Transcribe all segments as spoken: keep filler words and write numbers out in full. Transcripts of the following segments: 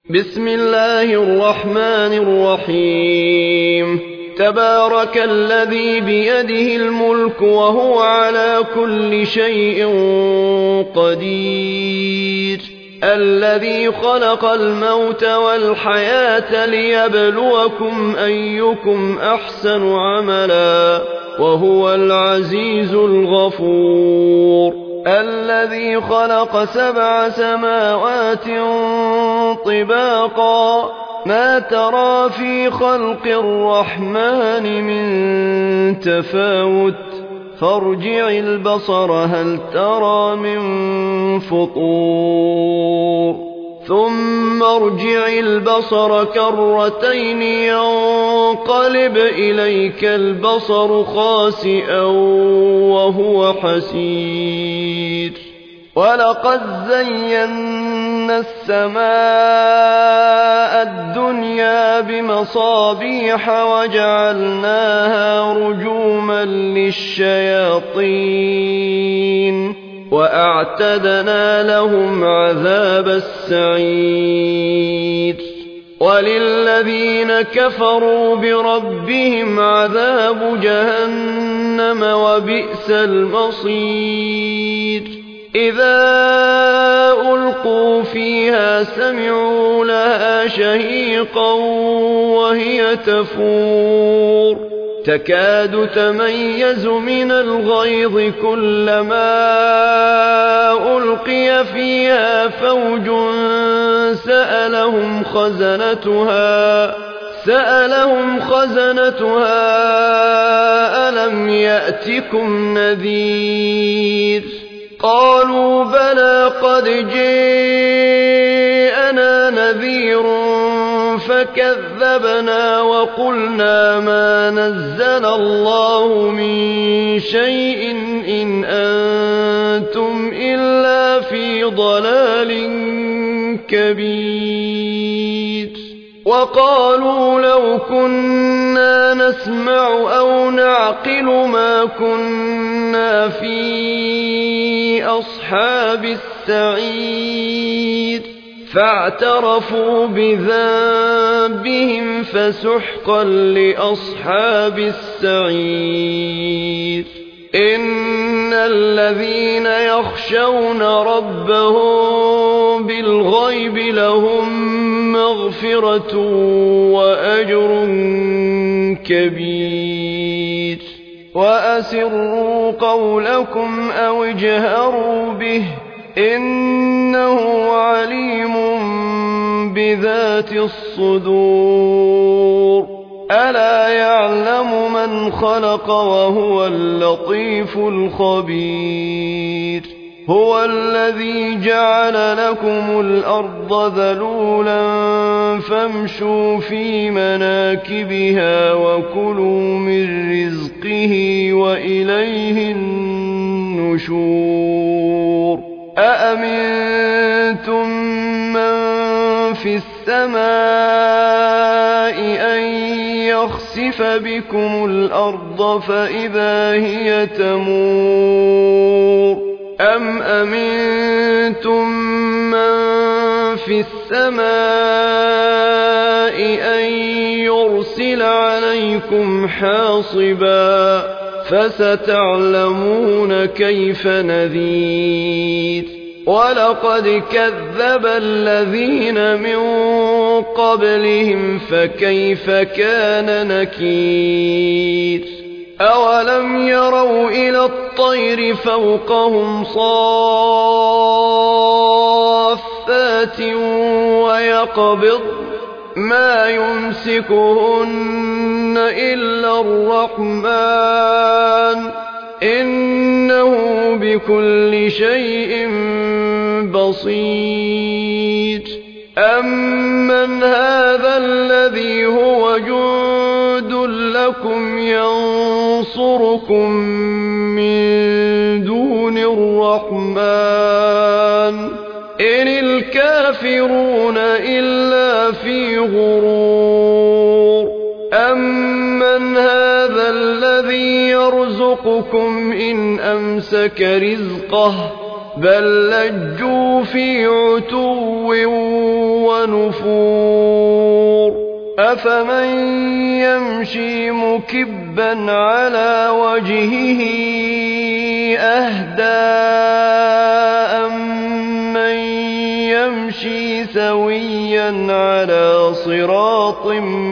بسم الله الرحمن الرحيم تبارك الذي بيده الملك وهو على كل شيء قدير الذي خلق الموت والحياة ليبلوكم أيكم أحسن عملا وهو العزيز الغفور الذي خلق سبع سماوات طباقا ما ترى في خلق الرحمن من تفاوت فارجع البصر هل ترى من فطور ثم ارجع البصر كرتين ينقلب إليك البصر خاسئا وهو حسير ولقد زينا السماء الدنيا بمصابيح وجعلناها رجوما للشياطين وأعتدنا لهم عذاب السعير وللذين كفروا بربهم عذاب جهنم وبئس المصير إذا ألقوا فيها سمعوا لها شهيقا وهي تفور تكاد تميز من الغيظ كلما ألقي فيها فوج سألهم خزنتها سألهم خزنتها ألم يأتكم نذير قالوا بلى قد جاءنا نذير فكذبنا وقلنا ما نزل الله من شيء إن أنتم إلا في ضلال كبير وقالوا لو كنا نسمع أو نعقل ما كنا في أصحاب السعير فاعترفوا بذنبهم فسحقا لأصحاب السعير إن الذين يخشون ربهم بالغيب لهم مغفرة وأجر كبير وأسروا قولكم أو اجهروا به إنه عليم بذات الصدور ألا يعلم من خلق وهو اللطيف الخبير هو الذي جعل لكم الأرض ذلولا فامشوا في مناكبها وكلوا من رزقه وإليه النشور أأمنتم من في السماء أن يخسف بكم الأرض فإذا هي تمور أم أمنتم من في السماء أن يرسل عليكم حاصبا فستعلمون كيف نذير ولقد كذب الذين من قبلهم فكيف كان نكير أولم يروا إلى الطير فوقهم صافات ويقبض ما يمسكهن إلا الرحمن إنه بكل شيء بصير أمن هذا الذي هو جند لكم ينصركم من دون الرحمن إن الكافرون إلا في غرور أمن هذا الذي يرزقكم إن أمسك رزقه بل لجوا في عتو ونفور أفمن يمشي مكبا على وجهه أهدى أمن يمشي سويا على صراط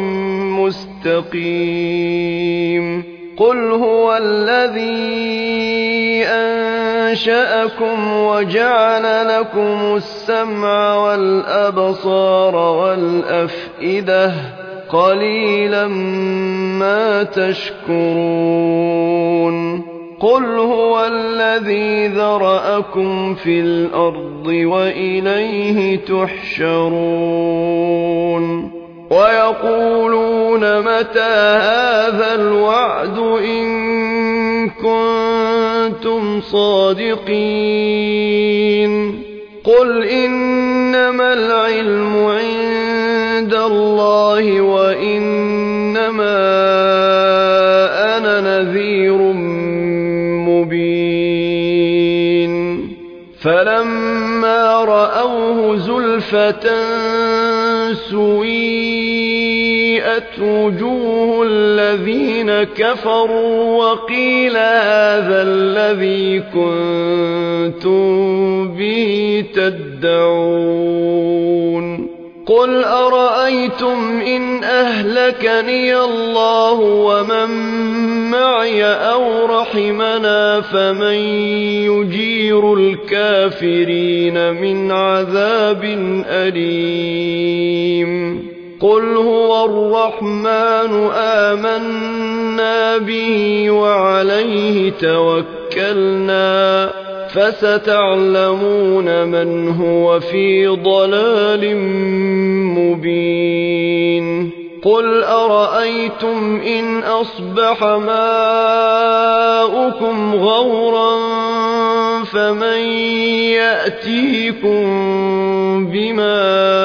مستقيم قل هو الذي أنشأكم وجعل لكم السمع والأبصار والأفئدة قليلا ما تشكرون قل هو الذي ذرأكم في الأرض وإليه تحشرون ويقولون متى هذا الوعد إن كنتم صادقين قل إنما العلم عند الله وإنما أنا نذير مبين فلما رأوه زلفة سويئت وجوه الذين كفروا وقيل هذا الذي كنتم به تدعون قل أرأيتم إن أهلكني الله ومن معي أو رحمنا فمن يجير الكافرين من عذاب أليم قل هو الرحمن آمنا به وعليه توكلنا فستعلمون من هو في ضلال مبين قل أرأيتم إن أصبح ماؤكم غورا فمن يأتيكم بماء